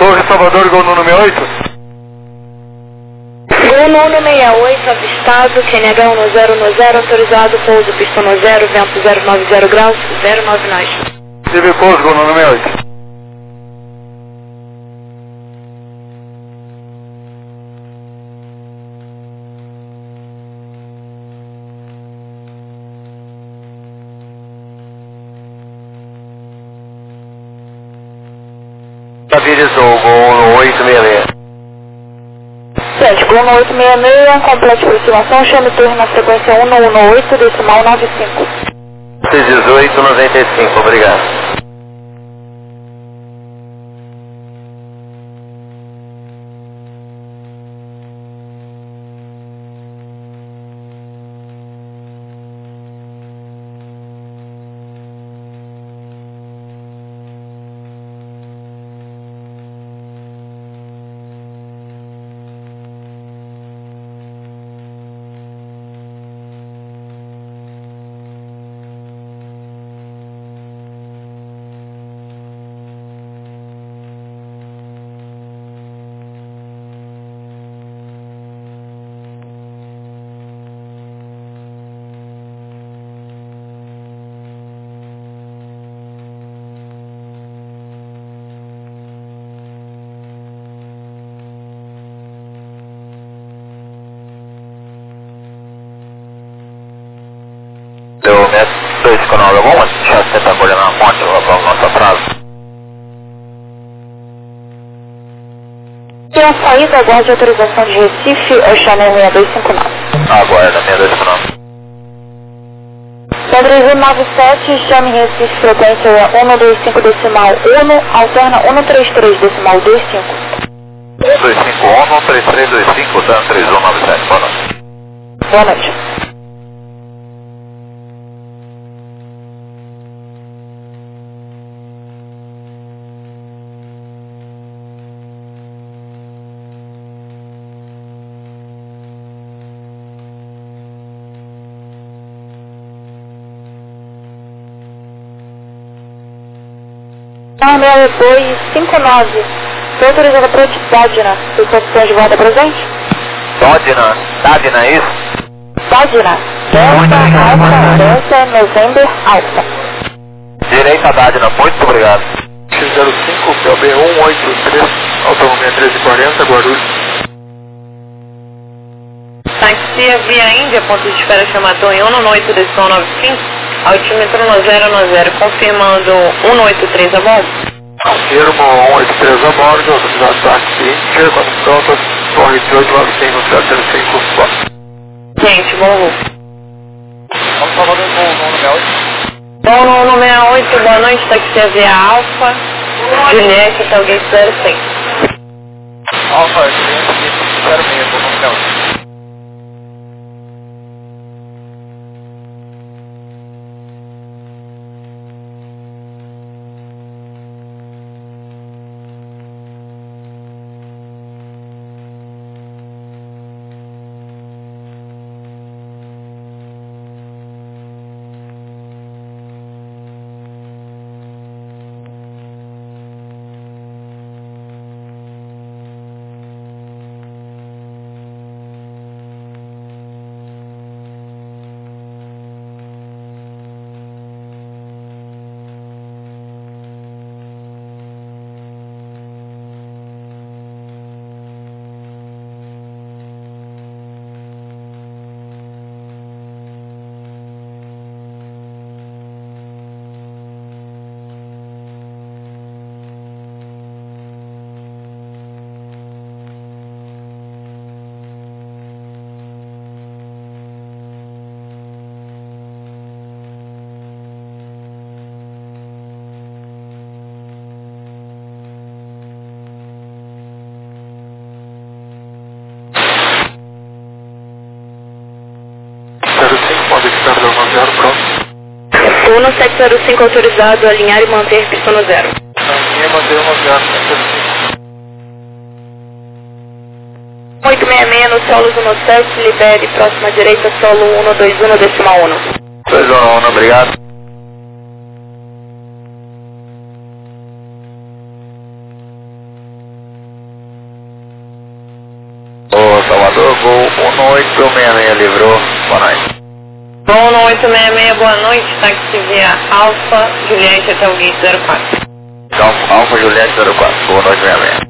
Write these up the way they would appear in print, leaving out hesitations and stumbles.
Torre Salvador, gol no 68. Gol no 68, avistado, QNH 1010, autorizado, pouso, pista no 0, vento 090 graus, 09 nós. Tive pouso, gol no 68. Avisou, gol no 866. Gente, gol no 866, complete aproximação, chame torre na frequência 118, decimal 95. 1895, obrigado. Do MET 2 canal alguma, já você está olhando a ponte, o nosso atraso. Tem a saída, aguarde autorização de Recife, Oxané 6259. Aguarda, 6259. Pedro 97, chame Recife, frequência 125 decimal 1, alterna 133 decimal 25. 251, 3325, Dan 3197, boa noite. Boa noite. Não, 6259. Foi autorizada para Dádina. Os oficiais de guarda presente? Dádina, é isso? Dádina. Delta, November, Alfa. Direita Dádina, muito obrigado. X05, PLB 183, autonomia 1340, Guarulhos. Taxia via Índia, ponto de espera chamador em 198, decisão 95, altímetro 1090, confirmando 183 a bordo. Confirmo 183 a bordo, autorizado táxi Índia, quando pronto, torre 1895, 705. Gente, bom voo. Vamos falar do gol Bom no 68, boa noite, taxia via Alfa, Juliette, até alguém 06. Alfa, Juliette, 06, vou comunicar. Uno 705 autorizado, alinhar e manter pista no 0. Alinhar e manter no 0, 866 no solo 17, libere, próxima direita, solo 121, decimal 1. 211, obrigado. Gol 18666, livrou, boa noite. Gol 1866, boa noite, táxi via Alfa, Juliette até o gate 04. Então, Alfa Juliette 04, Gol 1866.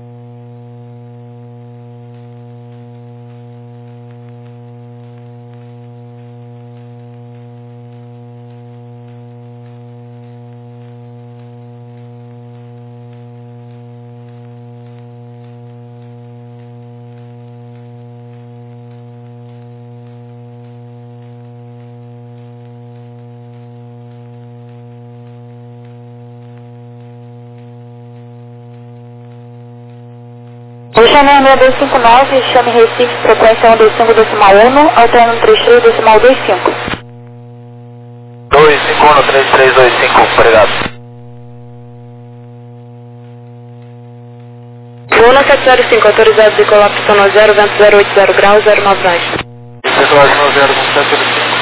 Chame 6259, chame Recife, frequência 125.1, alterno 33.25. 2513325, obrigado. Luna 705, autorizado a decolar pista no 0, vento 080 graus, 09 baixo. Decolagem no 0, 705.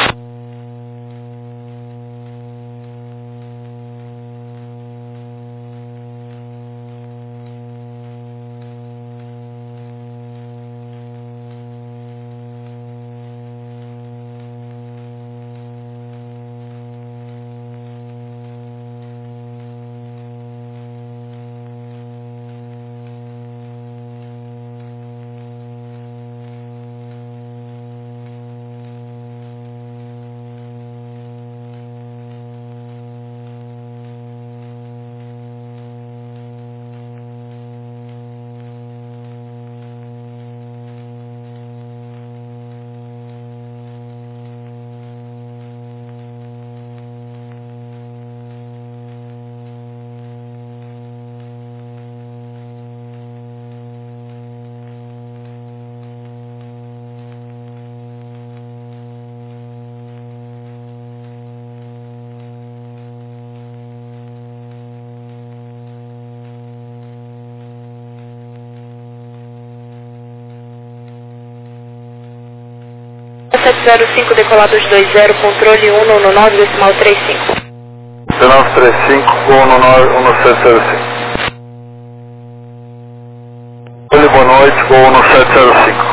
Luna 705, decolado 220, controle 119.35. 1935, Gol 1705. Boa noite, Gol 1705.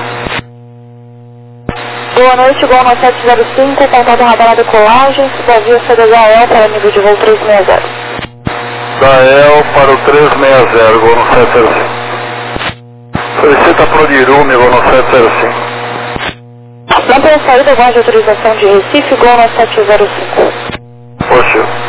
Boa noite, Gol 705, contato radar na decolagem, subavia CDHL para nível de voo 360. Da EL para o 360, Gol 705. Solicita Prodirume, Gol 705. Não tem saída igual de autorização de Recife, Gol 705. Poxa.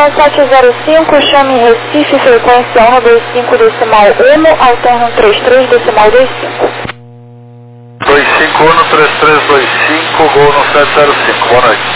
6705, chame Recife, frequência 125.1, alterno 33.25. 2513325, gol no 705, boa noite.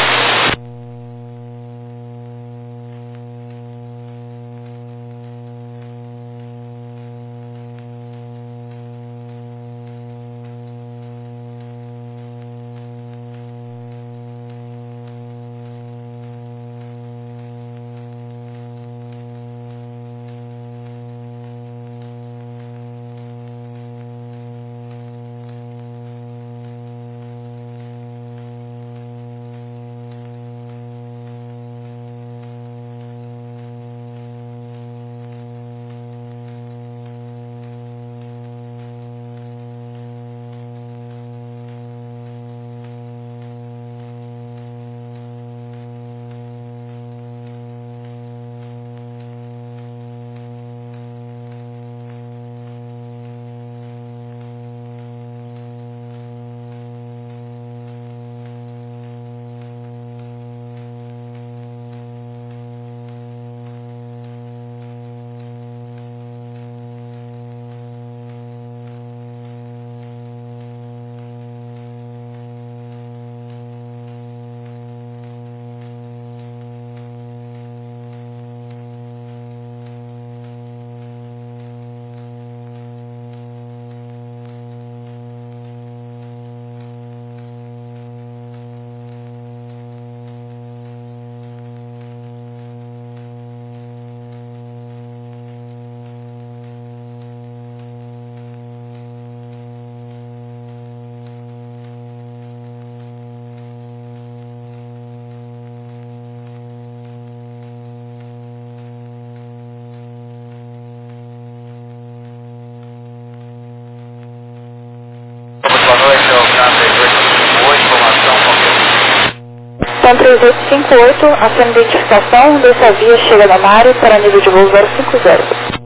Então 3858, a sua identificação dessa via chega na área para nível de voo 050. 0, 0.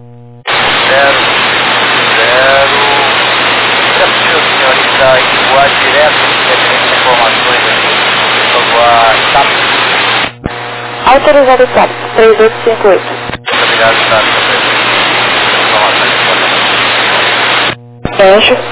É possível, senhorita, voar direto, independente de informações aqui, para voar rápido? Autorizado TAP, 3858. Muito obrigado, sabe, informações. Fecho.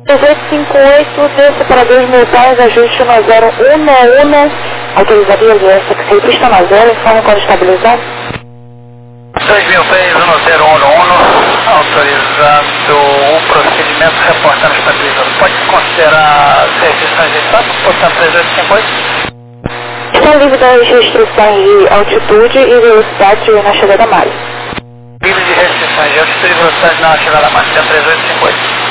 3858, desça para 2 mil pés, ajuste no 011, autorizado e aliança, que pista no 0, informe quando estabilizado. 2.000 pés, 1011, autorizado o procedimento, reportando estabilizado. Pode considerar restrições de estado, portanto 3858? Está livre das restrições de altitude e velocidade na chegada máxima. Livre de restrições de altitude e velocidade na chegada máxima, 3858.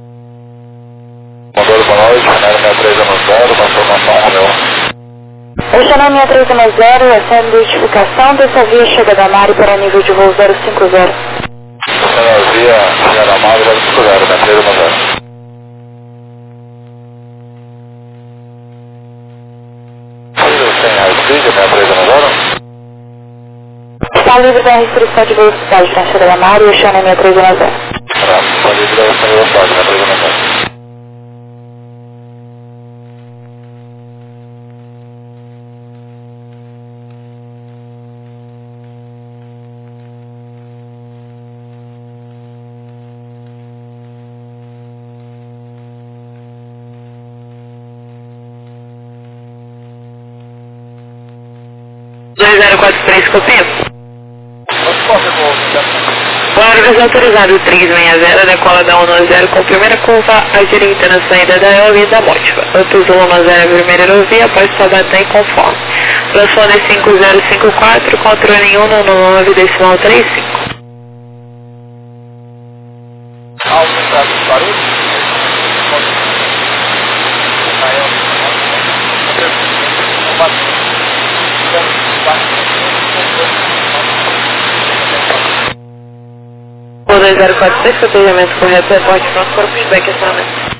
Motor, boa noite, Renero 63 anunciado, confirmação, Romeu. Oceano 6310, essa é a identificação dessa via chega da Mari para nível de voo 050. Essa via chega da Mari 050, da 310. Está livre da restrição de velocidade na chega da Mari, Oceano 6310. Está livre da restrição de velocidade na 310. Copia. Claro, desautorizado 360, decola da 110 com primeira curva à direita na saída da aerovia da Mótiva. Outros 110 primeira aerovia após Taubaté conforme. Transponder 5054, controle 199, decimal 35. O 2043, cotejamento correto, reporte pronto para o feedback acionamento.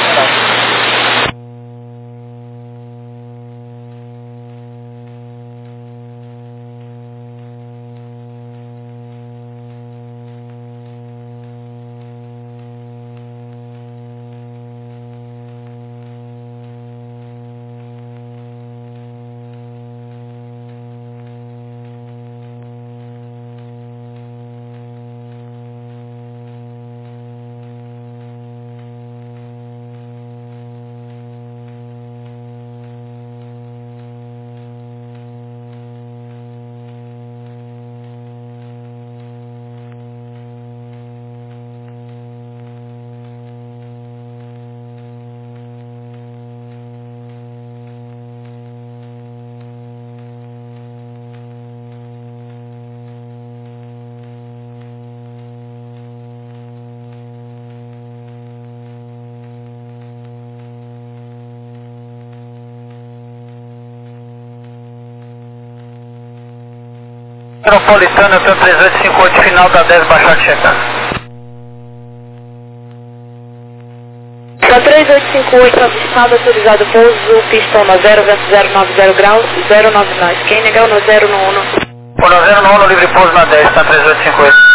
Metropolitana, eu tenho 3858, final da 10, baixar de checar. São 3858, avistado, autorizado pouso, pistão no 0, vento 090 graus, 099. Quem negar no 0 no 1. Por 0 no 1, livre pouso na 10, tá 3858.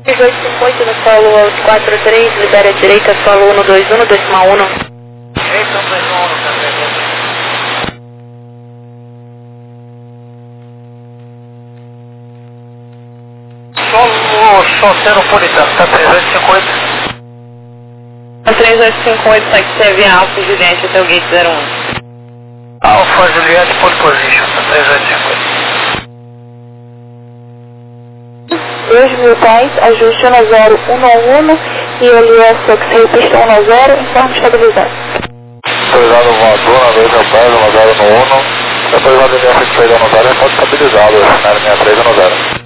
3858 no solo 843, libera a direita, solo 121, decimal 1. Direita 121, Solo Soteropolitano, tá 3858. A 3858 tá que serve a Alfa Juliette até o gate 01. Alfa Juliette Pole Position, tá 3858. 2000 pés, ajuste 10111 e LS Oxy pista 10, informe estabilizado. Autorizado voador, 2 ao pé, 10 no 1. Autorizado MF 3 no 0, pode estabilizado, cenário 63 no 0.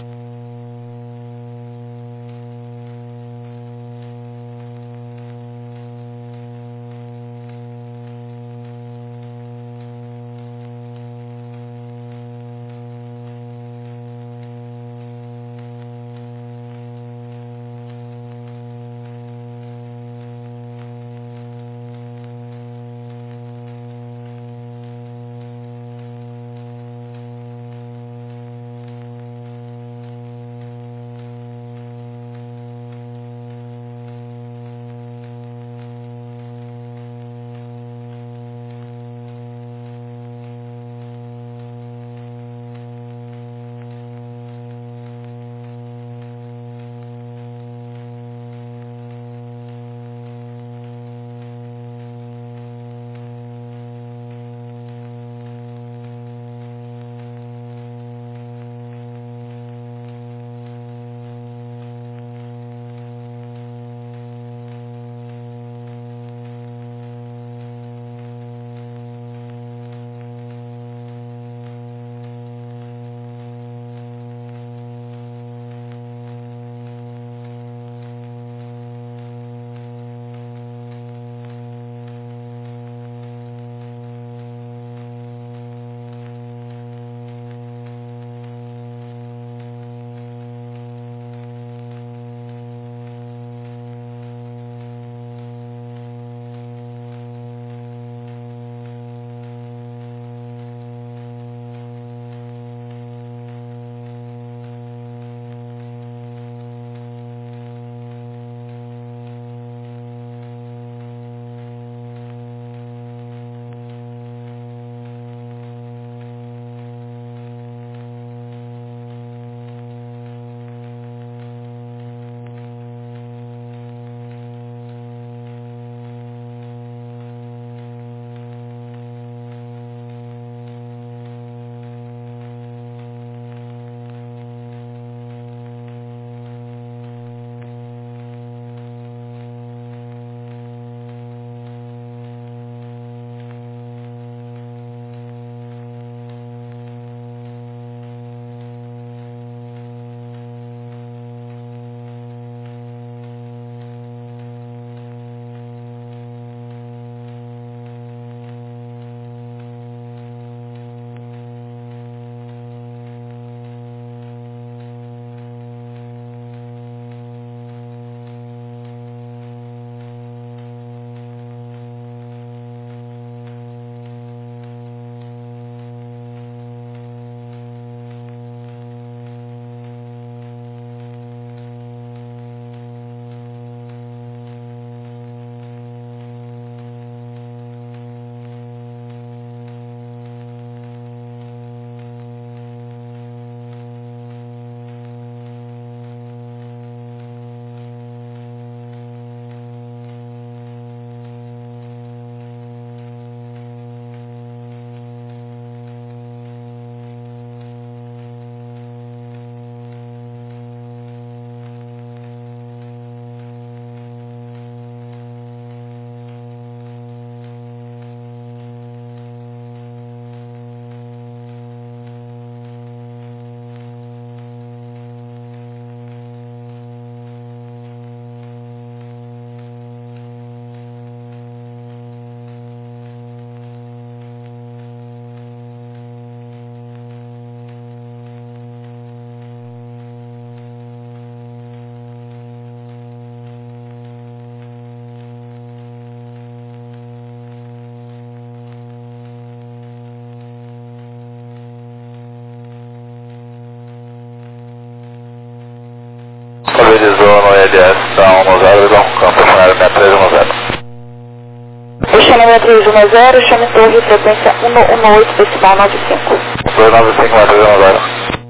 Estabilizou no ELS da 10, visão campo, cenário 6310. Oceano 6310, chame torre, frequência 118, decimal 95. 295, 6310.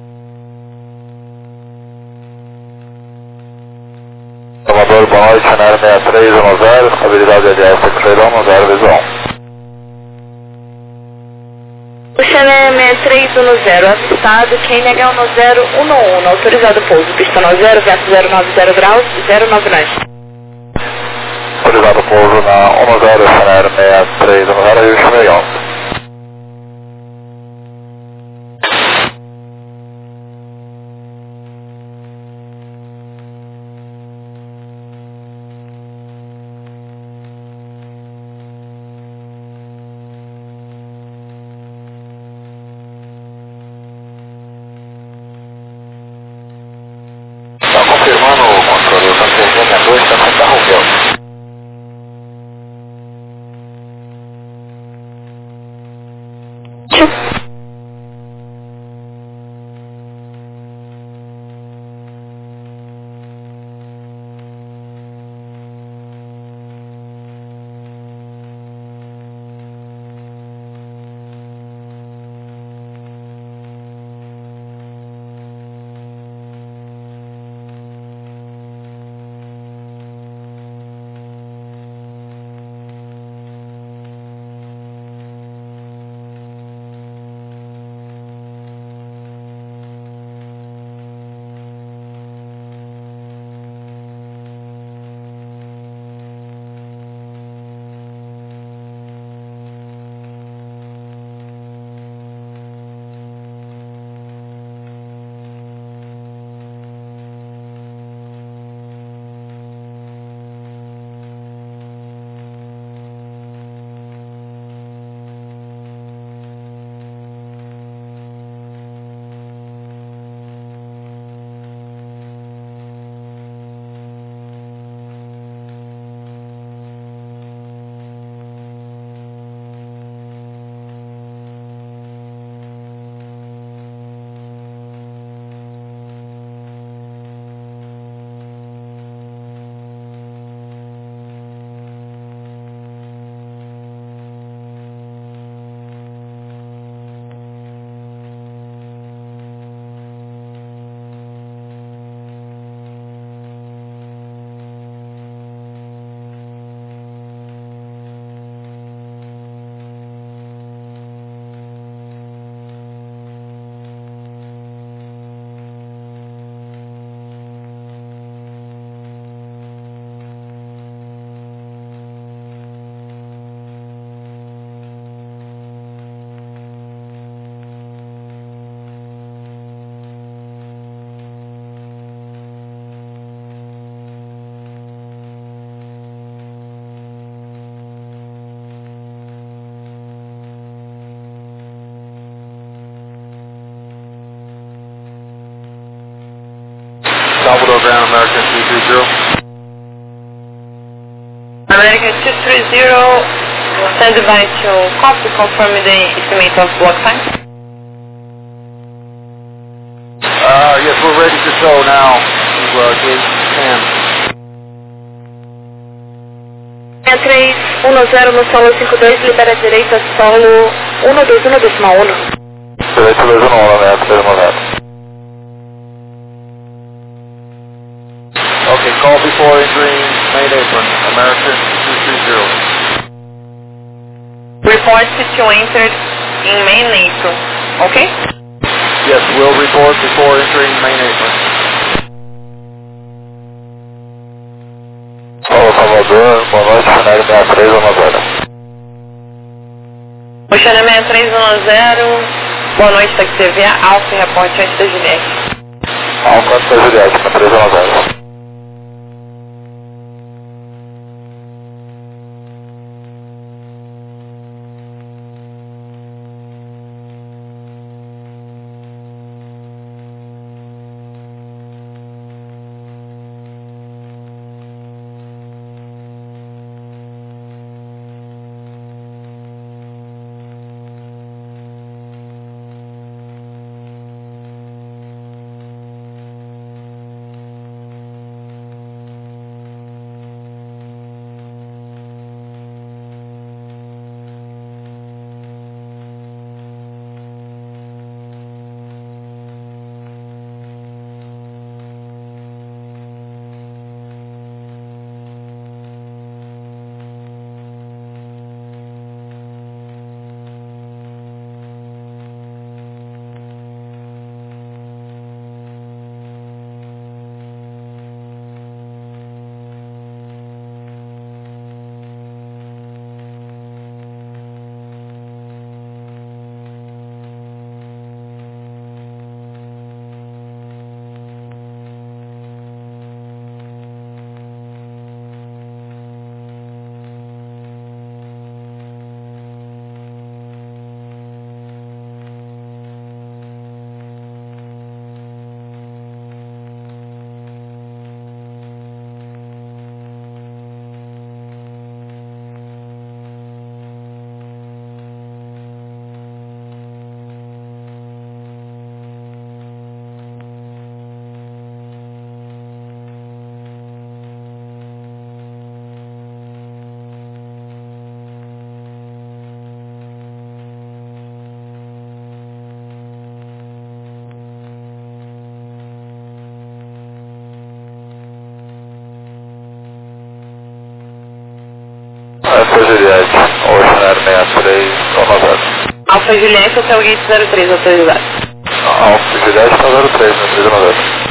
Salvador, boa noite, cenário 6310, estabilidade ELS 6310, visão. Oceano 6310, avistado, KNH 1011, autorizado pouso, pista 90, vento 090 graus, 099. Autorizado pouso na 10, cenário 6310, e o Chumeião. Está confirmando o controle, o Santos 2 está com carro meu. Salvador Ground, American 230. American 230, stand by to copy, confirm the estimate of block time. Yes, we're ready to go now to gate 10. 6310 no solo 52, libera direita, solo 121 decimal 1. Direito 211, né? 390. Okay, call before entering main apron, American 230. Report to enter in main apron, okay? Yes, we'll report before entering main apron. Olá, Salvador, boa noite, cenário 6310. Oceano 6310, boa noite, Taxi TVA, Alfa, reporte antes da Juliette. Alfa antes da Juliette, 6310. Alfa Juliette, Oceanário 63, Salvador. Alfa Juliette, Hotel Gate 03, autorizado. Alfa Juliette, tá 03, no 390.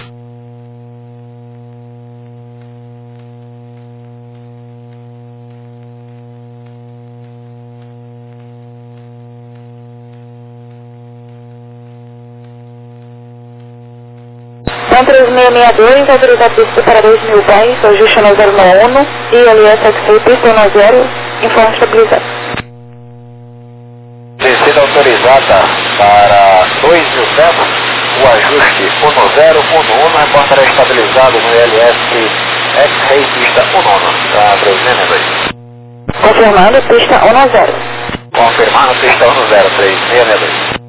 Então 3662, autorizado pista para 2010, ajuste no 091, ILS XC, pista 10, informe estabilizado. Descida autorizada para 2.000 o ajuste 1011, reportará estabilizado no ILS X-Ray pista 19, tá 362. Confirmando, pista 10. Confirmando pista 10, 3662.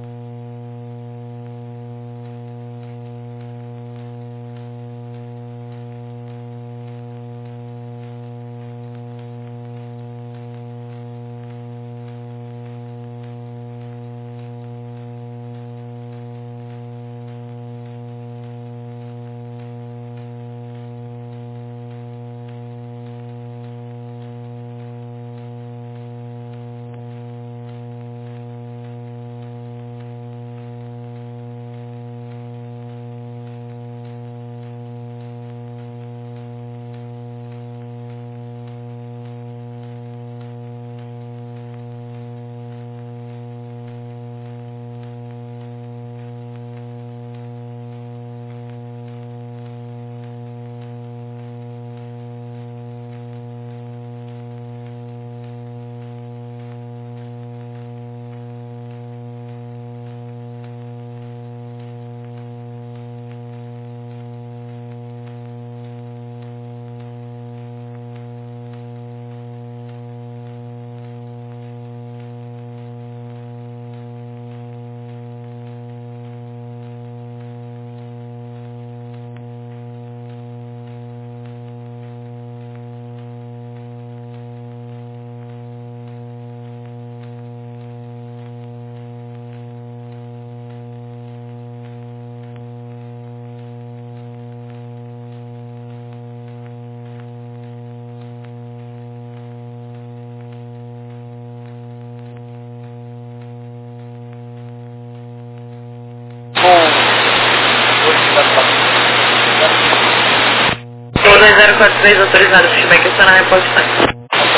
O 2043 autorizado, feedback acionar a reposição.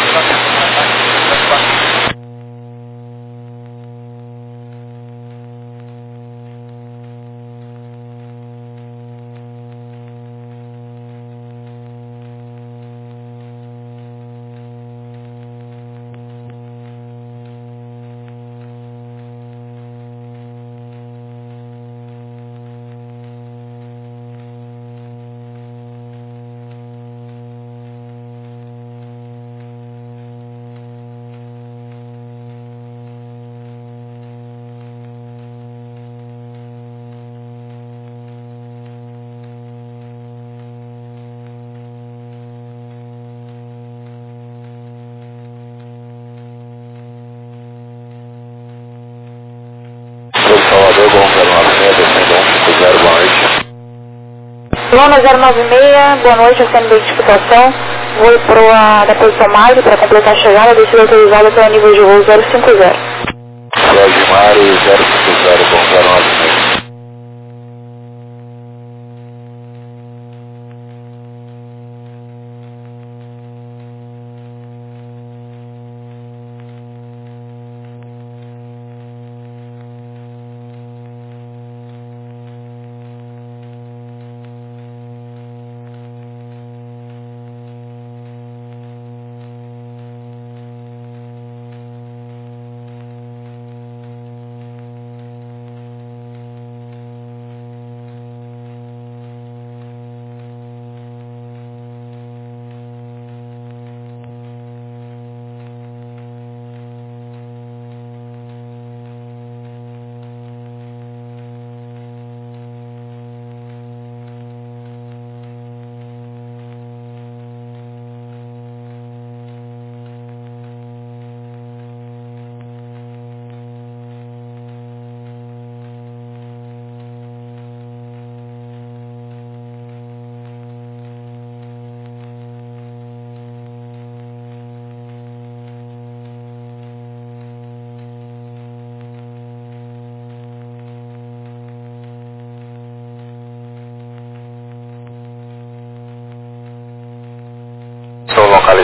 Salvador, bom 096, descendo 150, boa noite. Lona 096, boa noite, eu sendo identificação. Vou para da posição mais para completar a chegada, descida autorizada pelo nível de voo 050. Jorge Mário 050, bom 096.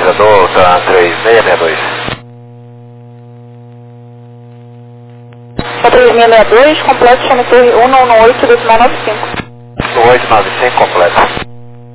autorizador, tá 3662. Tá 3662, completo, chama Torre 118, decimal 95. 1895 completo.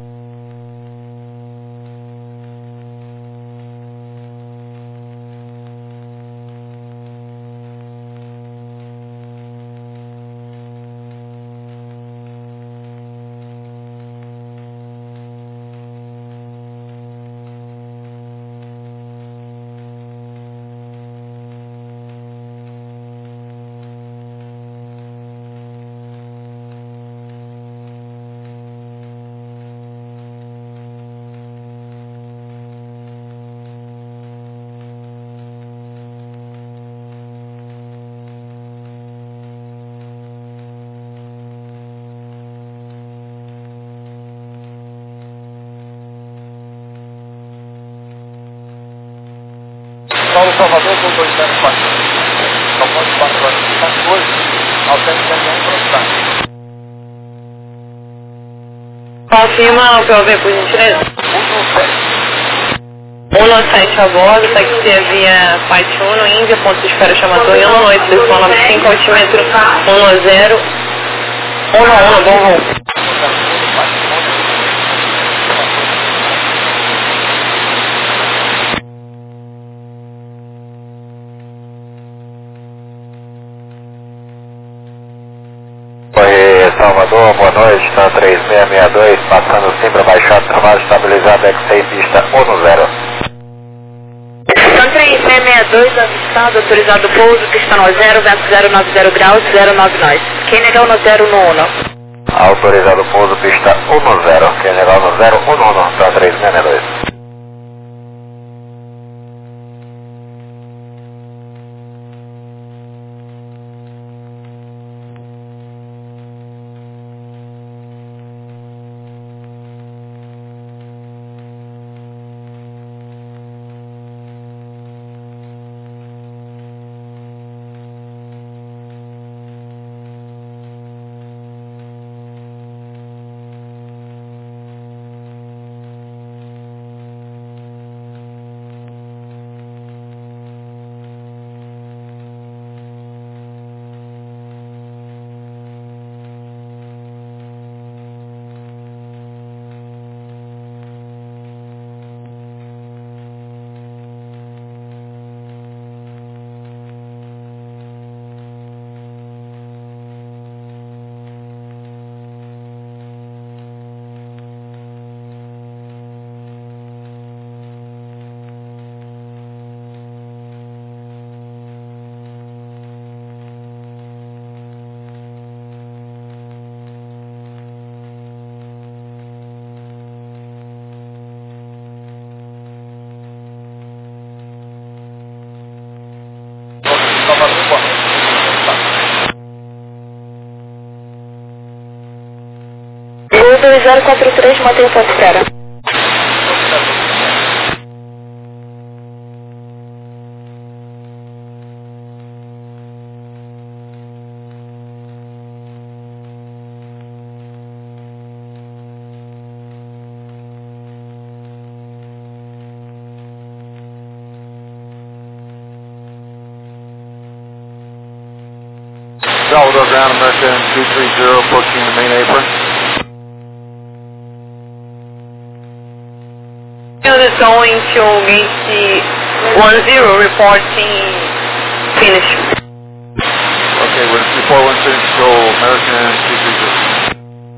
Paulo Salvador, com 204. Salvador de 4 anos, 14, ao 171 para Confirma o POV, por gentileza. 197 a bordo, taxi via Flight 1, Índia, ponto de espera chamado 118, decimal 95, altímetro 110, 111, bom voo. Salvador, boa noite, está 3662, passando sempre baixado, trabalho estabilizado, X6, pista 10. Então 3662, avistado, autorizado pouso, pista no 0, vento 090 graus, 09 nós. Quem negar no 0 no 1? Autorizado pouso, pista 10, quem legal no 011, está 3662. Gol 2043, mantém o ponto de espera. Salvador ground, American 230, approaching the main apron. Is going to gate 10, reporting finish. Okay, report one finish, go American 230.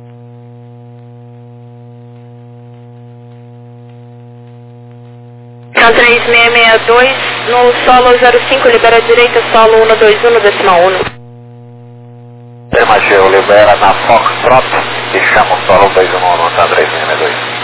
Então 3662, no solo 05, libera a direita, solo 121, decimal 1. Macheu libera na Foxtrot e chama o solo 211, tá 3662.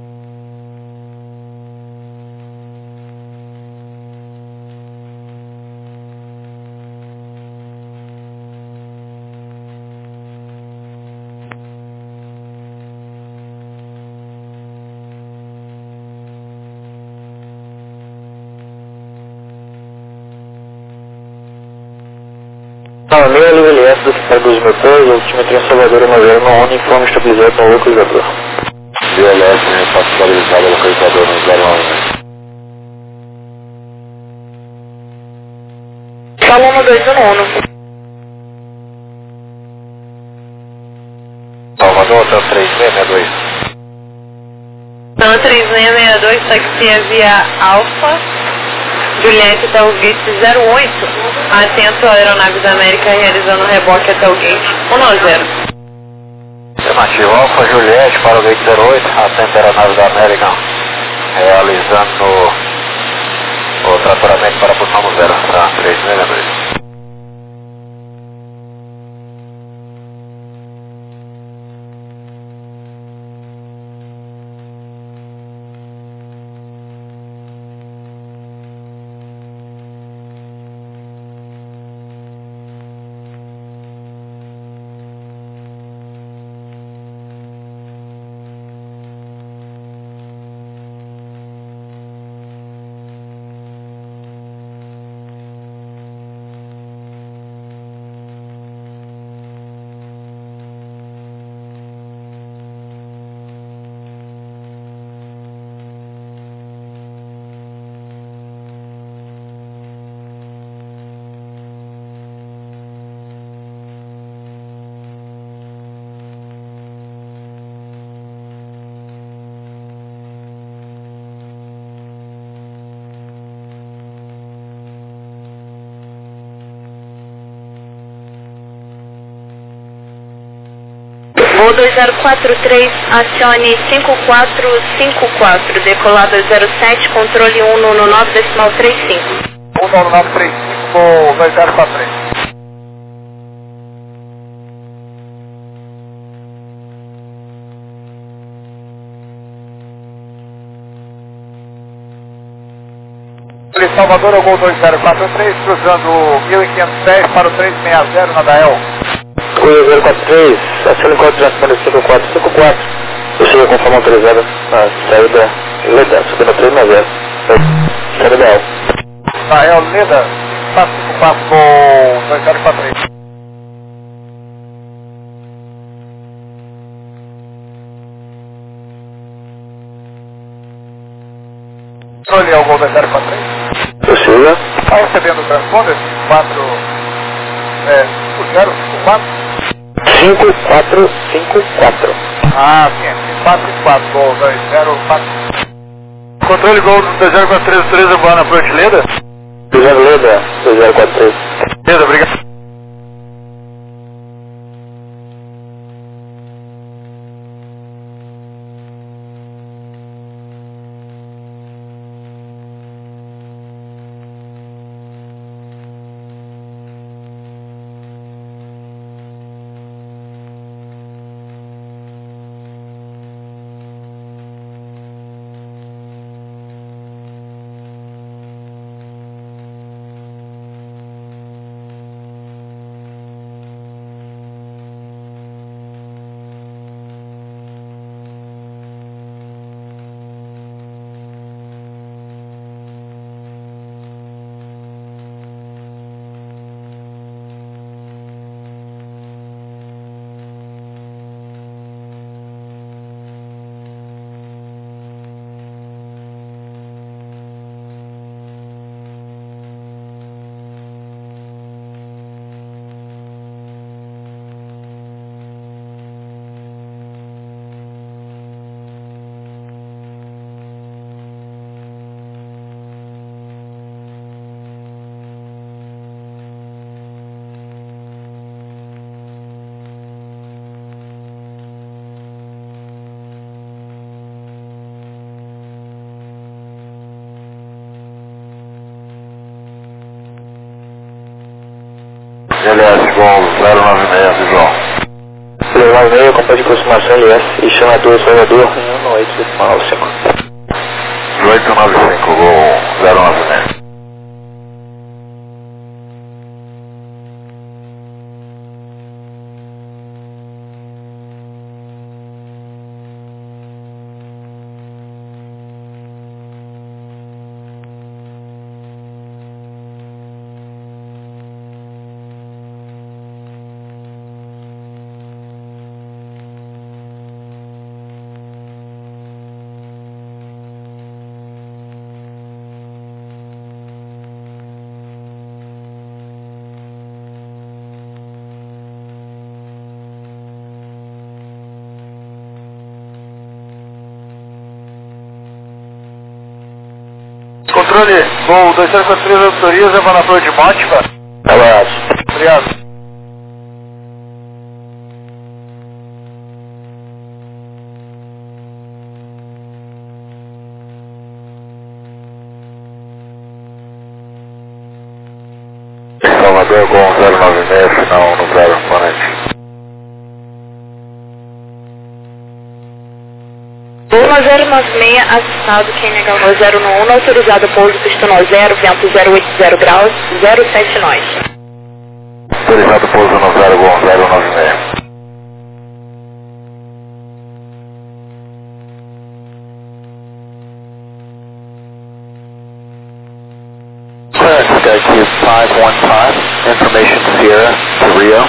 Meia LVLS do Cidade dos Motores, altímetro em Salvador, 90 no informe estabilizado no localizador. VLS, né, está estabilizado no localizador no 011. Solo 1211. Salvador, Hotel 3662. Então, 3662, taxia via Alfa, Juliette até o gate 08. Atento à aeronave da América realizando reboque até o gate 10. Afirmativo, Alfa Juliette para o gate 08, atento à aeronave da América, realizando o tratoramento para a posição 0, tá? 3662. Voo 2043, acione 5454, decolada 07, controle 199,35. 19935, 2043. Salvador, ao gol 2043, cruzando 1510 para o 360 na Dael. 043, acione encontro de 5454. Eu cheguei com forma autorizada na saída Leda, subindo 360. Saída Dael. Dael, Leda, 454, gol 2043. Controle ao gol 2043. Precisa. Está recebendo o transponder? 5054? 5454. Ah, sim, 5454, gol 204. Controle gol 2043, boa na frente, Leda? 20 Leda, 2043. Leda, obrigado. LS, gol 096, visual. 096, companhia de aproximação LS e chanador Salvador, 118,5. 895, gol 096. Controle, Gol 2043 autoriza para apoio de Mótiva. Abraço. Obrigado. Salvador, Gol 096, final no 0, componente. Lula 096, assustado, QNH 10 no 1, autorizado pouso pista no 0, vento 080 graus, 07 nós. Autorizado pouso no 0, Gol 096. Skycube 515, information Sierra to Rio.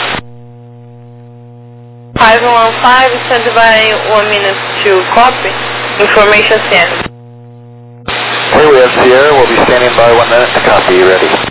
515, stand by 1 minute to copy. Information sent. Here we have Sierra, we'll be standing by 1 minute to copy, ready.